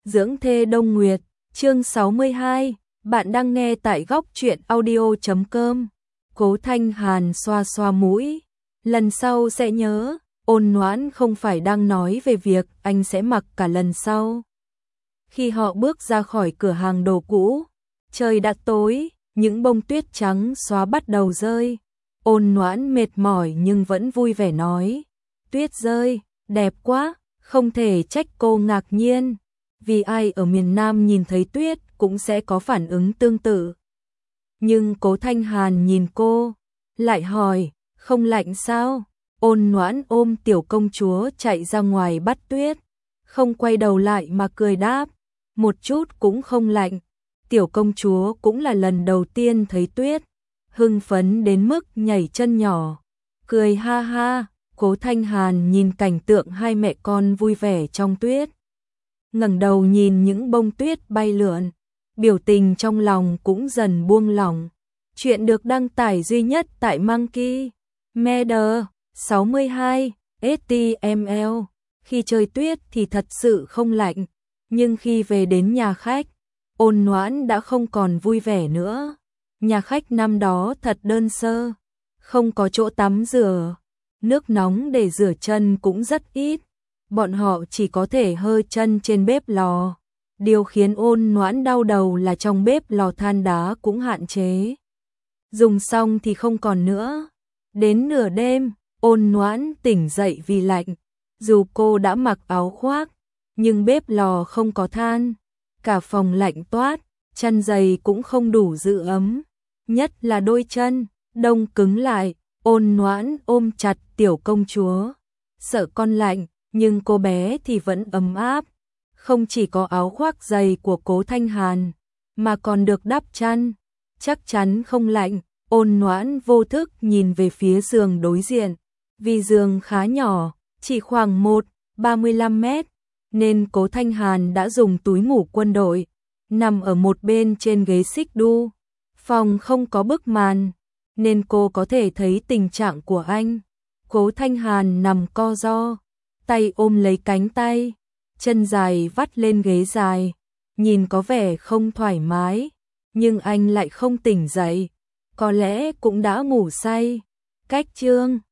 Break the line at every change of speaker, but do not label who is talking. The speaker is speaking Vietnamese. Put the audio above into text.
Dưỡng thê Đông Nguyệt, chương 62, bạn đang nghe tại góc truyện audio.com. Cố Thanh Hàn xoa xoa mũi, lần sau sẽ nhớ, Ôn Noãn không phải đang nói về việc anh sẽ mặc cả lần sau. Khi họ bước ra khỏi cửa hàng đồ cũ, trời đã tối, những bông tuyết trắng xóa bắt đầu rơi. Ôn Noãn mệt mỏi nhưng vẫn vui vẻ nói, tuyết rơi, đẹp quá, không thể trách cô ngạc nhiên. Vì ai ở miền Nam nhìn thấy tuyết cũng sẽ có phản ứng tương tự. Nhưng Cố Thanh Hàn nhìn cô, lại hỏi, không lạnh sao? Ôn Noãn ôm tiểu công chúa chạy ra ngoài bắt tuyết, không quay đầu lại mà cười đáp, một chút cũng không lạnh. Tiểu công chúa cũng là lần đầu tiên thấy tuyết, hưng phấn đến mức nhảy chân nhỏ, cười ha ha. Cố Thanh Hàn nhìn cảnh tượng hai mẹ con vui vẻ trong tuyết, ngẩng đầu nhìn những bông tuyết bay lượn, biểu tình trong lòng cũng dần buông lỏng. Chuyện được đăng tải duy nhất tại Monkey Media 62 HTML. Khi trời tuyết thì thật sự không lạnh, nhưng khi về đến nhà khách, Ôn Noãn đã không còn vui vẻ nữa. Nhà khách năm đó thật đơn sơ, không có chỗ tắm rửa, nước nóng để rửa chân cũng rất ít. Bọn họ chỉ có thể hơ chân trên bếp lò. Điều khiến Ôn Noãn đau đầu là trong bếp lò than đá cũng hạn chế, dùng xong thì không còn nữa. Đến nửa đêm, Ôn Noãn tỉnh dậy vì lạnh. Dù cô đã mặc áo khoác, nhưng bếp lò không có than, cả phòng lạnh toát, chân giày cũng không đủ giữ ấm, nhất là đôi chân đông cứng lại. Ôn Noãn ôm chặt tiểu công chúa, sợ con lạnh, nhưng cô bé thì vẫn ấm áp. Không chỉ có áo khoác dày của Cố Thanh Hàn, mà còn được đắp chăn, chắc chắn không lạnh. Ôn Noãn vô thức nhìn về phía giường đối diện, vì giường khá nhỏ, chỉ khoảng 35 mét, nên Cố Thanh Hàn đã dùng túi ngủ quân đội, nằm ở một bên trên ghế xích đu. Phòng không có bức màn, nên cô có thể thấy tình trạng của anh. Cố Thanh Hàn nằm co ro, tay ôm lấy cánh tay, chân dài vắt lên ghế dài, nhìn có vẻ không thoải mái, nhưng anh lại không tỉnh dậy, có lẽ cũng đã ngủ say. Cách chương